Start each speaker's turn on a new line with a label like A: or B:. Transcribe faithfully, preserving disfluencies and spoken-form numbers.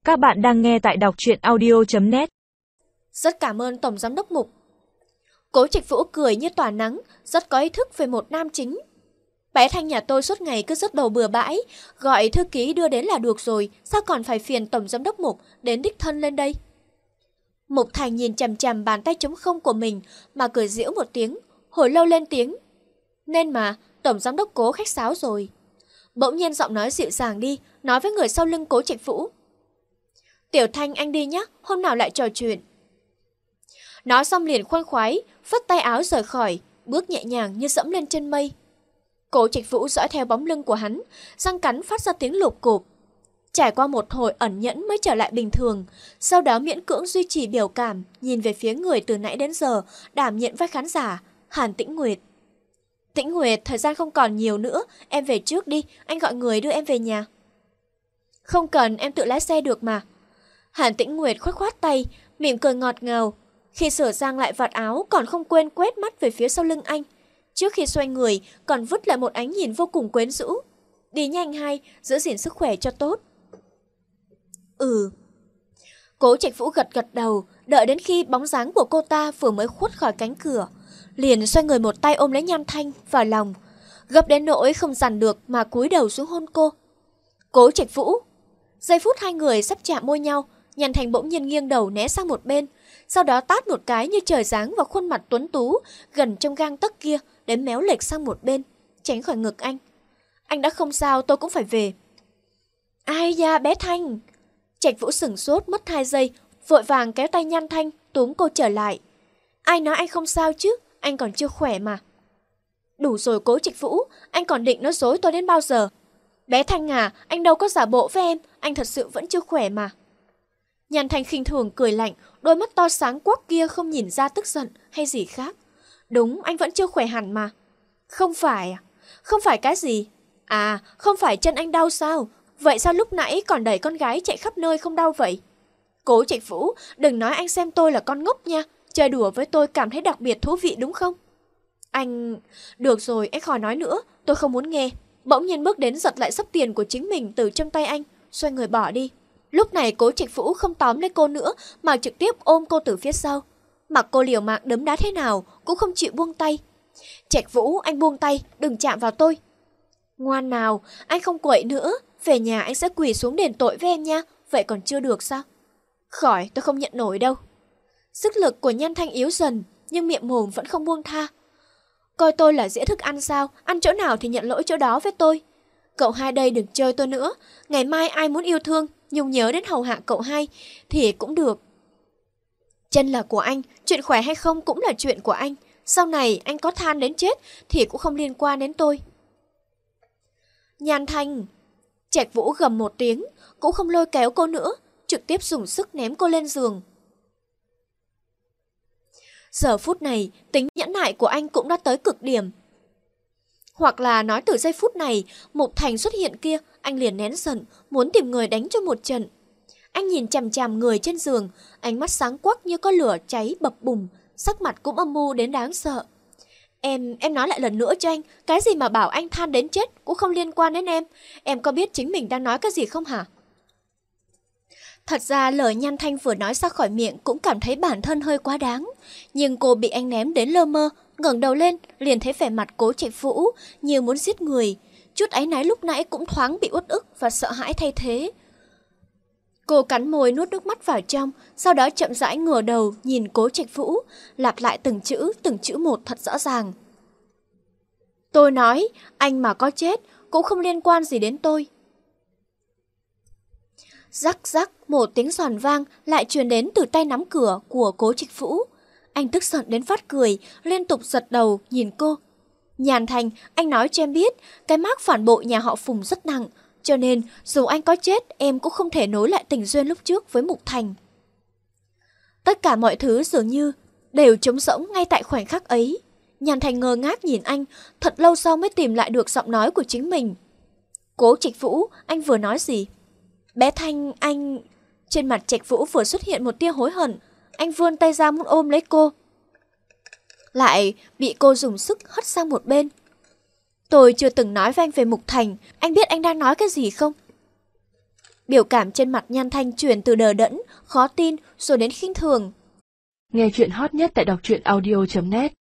A: Các bạn đang nghe tại đọc truyện audio chấm net.
B: Rất cảm ơn Tổng Giám đốc Mục. Cố Trạch Vũ cười như tỏa nắng, rất có ý thức về một nam chính. Bé Thanh nhà tôi suốt ngày cứ rớt đầu bừa bãi, gọi thư ký đưa đến là được rồi, sao còn phải phiền Tổng Giám đốc Mục đến đích thân lên đây. Mục Thành nhìn chằm chằm bàn tay trống không của mình mà cười giễu một tiếng, hồi lâu lên tiếng. Nên mà, Tổng Giám đốc Cố khách sáo rồi. Bỗng nhiên giọng nói dịu dàng đi, nói với người sau lưng Cố Trạch Vũ. Tiểu Thanh anh đi nhé, hôm nào lại trò chuyện. Nói xong liền khoan khoái, phất tay áo rời khỏi, bước nhẹ nhàng như dẫm lên chân mây. Cố Trạch Vũ dõi theo bóng lưng của hắn, răng cắn phát ra tiếng lụp cụp. Trải qua một hồi ẩn nhẫn mới trở lại bình thường, sau đó miễn cưỡng duy trì biểu cảm, nhìn về phía người từ nãy đến giờ, đảm nhận vai khán giả, Hàn Tĩnh Nguyệt. Tĩnh Nguyệt, thời gian không còn nhiều nữa, em về trước đi, anh gọi người đưa em về nhà. Không cần, em tự lái xe được mà. Hàn Tĩnh Nguyệt khoát khoát tay, mỉm cười ngọt ngào. Khi sửa sang lại vạt áo còn không quên quét mắt về phía sau lưng anh. Trước khi xoay người còn vứt lại một ánh nhìn vô cùng quyến rũ. Đi nhanh hai, giữ gìn sức khỏe cho tốt. Ừ. Cố Trạch Vũ gật gật đầu, đợi đến khi bóng dáng của cô ta vừa mới khuất khỏi cánh cửa, liền xoay người một tay ôm lấy Nhan Thanh vào lòng, gấp đến nỗi không dằn được mà cúi đầu xuống hôn cô. Cố Trạch Vũ. Giây phút hai người sắp chạm môi nhau, Nhan Thanh bỗng nhiên nghiêng đầu né sang một bên, sau đó tát một cái như trời giáng vào khuôn mặt tuấn tú gần trong gang tấc kia, đến méo lệch sang một bên, tránh khỏi ngực anh. Anh đã không sao, tôi cũng phải về. Ai da bé Thanh. Trạch Vũ sửng sốt mất hai giây, vội vàng kéo tay Nhan Thanh túm cô trở lại. Ai nói anh không sao chứ, anh còn chưa khỏe mà. Đủ rồi Cố Trạch Vũ, anh còn định nói dối tôi đến bao giờ? Bé Thanh à, anh đâu có giả bộ với em, anh thật sự vẫn chưa khỏe mà. Nhan Thanh khinh thường cười lạnh, đôi mắt to sáng quắc kia không nhìn ra tức giận hay gì khác. Đúng, anh vẫn chưa khỏe hẳn mà. Không phải à? Không phải cái gì? À, không phải chân anh đau sao? Vậy sao lúc nãy còn đẩy con gái chạy khắp nơi không đau vậy? Cố Trạch Vũ, đừng nói anh xem tôi là con ngốc nha. Chơi đùa với tôi cảm thấy đặc biệt thú vị đúng không? Anh... Được rồi, anh khỏi nói nữa, tôi không muốn nghe. Bỗng nhiên bước đến giật lại sấp tiền của chính mình từ trong tay anh, xoay người bỏ đi. Lúc này Cố Trạch Vũ không tóm lấy cô nữa mà trực tiếp ôm cô từ phía sau. Mặc cô liều mạng đấm đá thế nào cũng không chịu buông tay. Trạch Vũ, anh buông tay, đừng chạm vào tôi. Ngoan nào, anh không quậy nữa, về nhà anh sẽ quỳ xuống đền tội với em nha. Vậy còn chưa được sao? Khỏi, tôi không nhận nổi đâu. Sức lực của Nhan Thanh yếu dần, nhưng miệng mồm vẫn không buông tha. Coi tôi là dĩa thức ăn sao, ăn chỗ nào thì nhận lỗi chỗ đó với tôi. Cậu hai đây đừng chơi tôi nữa, ngày mai ai muốn yêu thương, nhung nhớ đến hầu hạ cậu hai thì cũng được. Chân là của anh, chuyện khỏe hay không cũng là chuyện của anh. Sau này anh có than đến chết thì cũng không liên quan đến tôi. Nhan Thanh. Trạch Vũ gầm một tiếng, cũng không lôi kéo cô nữa, trực tiếp dùng sức ném cô lên giường. Giờ phút này, tính nhẫn nại của anh cũng đã tới cực điểm. Hoặc là nói từ giây phút này, Mục Thành xuất hiện kia, anh liền nén giận, muốn tìm người đánh cho một trận. Anh nhìn chằm chằm người trên giường, ánh mắt sáng quắc như có lửa cháy bập bùng, sắc mặt cũng âm mưu đến đáng sợ. Em, em nói lại lần nữa cho anh, cái gì mà bảo anh than đến chết cũng không liên quan đến em. Em có biết chính mình đang nói cái gì không hả? Thật ra lời Nhan Thanh vừa nói ra khỏi miệng cũng cảm thấy bản thân hơi quá đáng. Nhưng cô bị anh ném đến lơ mơ, ngẩng đầu lên, liền thấy vẻ mặt Cố Trạch Vũ như muốn giết người. Chút áy náy lúc nãy cũng thoáng bị uất ức và sợ hãi thay thế. Cô cắn môi nuốt nước mắt vào trong, sau đó chậm rãi ngửa đầu nhìn Cố Trạch Vũ, lặp lại từng chữ, từng chữ một thật rõ ràng. Tôi nói, anh mà có chết cũng không liên quan gì đến tôi. Rắc rắc, một tiếng giòn vang lại truyền đến từ tay nắm cửa của Cố Trạch Vũ. Anh tức giận đến phát cười, liên tục giật đầu nhìn cô. Nhàn Thành, anh nói cho em biết, cái mác phản bội nhà họ Phùng rất nặng, cho nên dù anh có chết em cũng không thể nối lại tình duyên lúc trước với Mục Thành. Tất cả mọi thứ dường như đều trống rỗng ngay tại khoảnh khắc ấy. Nhàn Thành ngơ ngác nhìn anh, thật lâu sau mới tìm lại được giọng nói của chính mình. Cố Trạch Vũ, anh vừa nói gì? Bé Thanh, anh... Trên mặt Trạch Vũ vừa xuất hiện một tia hối hận. Anh vươn tay ra muốn ôm lấy cô, lại bị cô dùng sức hất sang một bên. Tôi chưa từng nói với anh về Mục Thành, anh biết anh đang nói cái gì không? Biểu cảm trên mặt Nhan Thanh chuyển từ đờ đẫn, khó tin rồi đến khinh thường.
C: Nghe chuyện hot nhất tại đọc truyện audio chấm net.